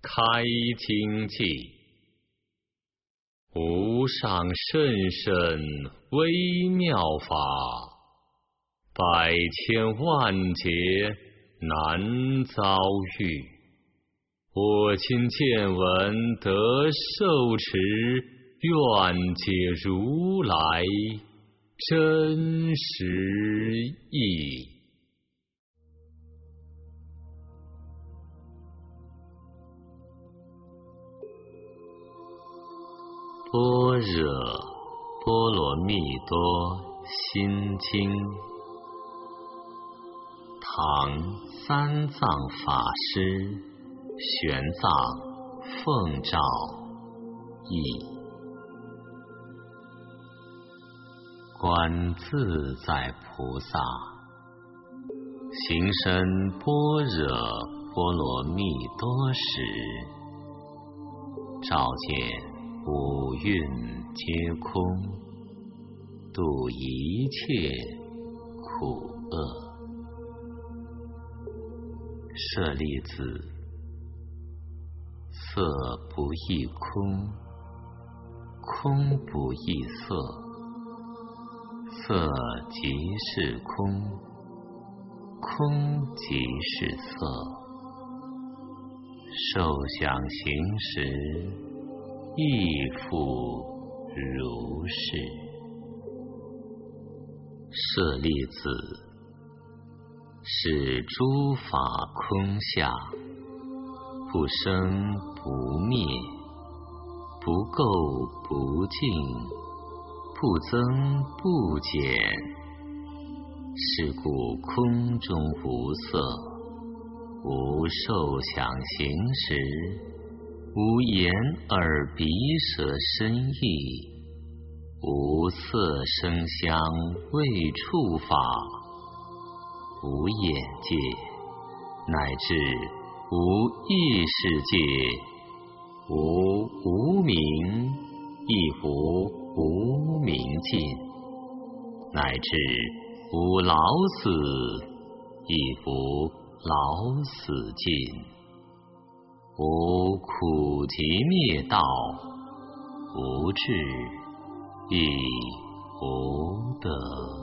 开经记，无上甚深微妙法，百千万劫难遭遇。我今见闻得受持，愿解如来真实义。般若波罗蜜多心经，唐三藏法师玄奘奉诏译。观自在菩萨行深般若波罗蜜多时，照见五蕴皆空，度一切苦厄。舍利子，色不异空，空不异色，色即是空，空即是色。受想行识，亦复如是。舍利子，是诸法空相，不生不灭，不垢不净，不增不减。是故空中无色，无受想行识，无眼耳鼻舌身意，无色声香味触法，无眼界，乃至无意识界，无无明，亦无无明尽，乃至无老死，亦无老死尽。无苦集灭道，无智亦无得。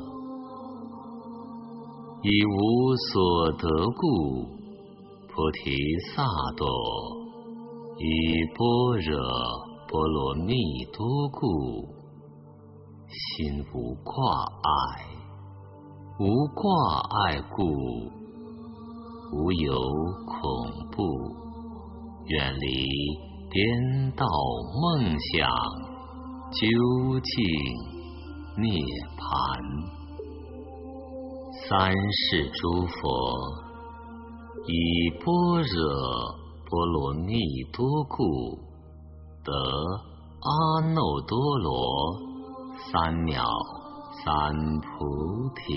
以无所得故，菩提萨埵以般若波罗蜜多故，心无挂碍。无挂碍故，无有恐怖，远离颠倒梦想，究竟涅槃。三世诸佛以般若波罗蜜多故，得阿耨多罗三藐三菩提。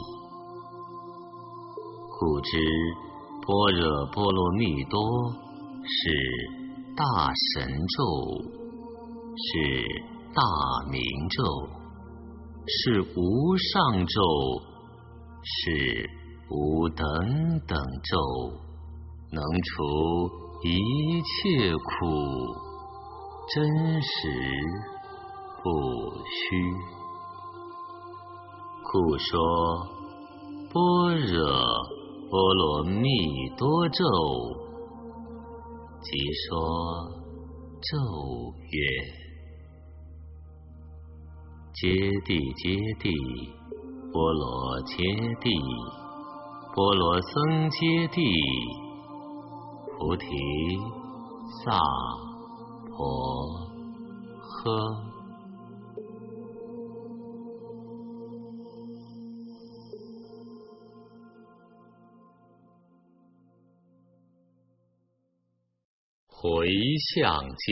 故知般若波罗蜜多是大神咒，是大明咒，是无上咒，是无等等咒，能除一切苦，真实不虚。故说般若波罗蜜多咒，即说咒曰：揭谛揭谛，波罗揭谛，波罗僧揭谛，菩提萨婆诃。回向记，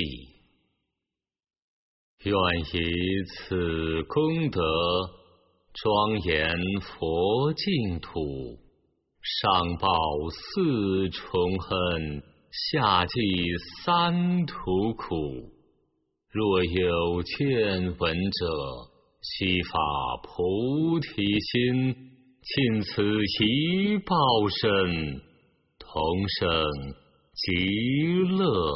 愿以此功德庄严佛净土，上报四重恨，下济三途苦。若有见闻者，悉发菩提心，尽此一报身，同生极乐。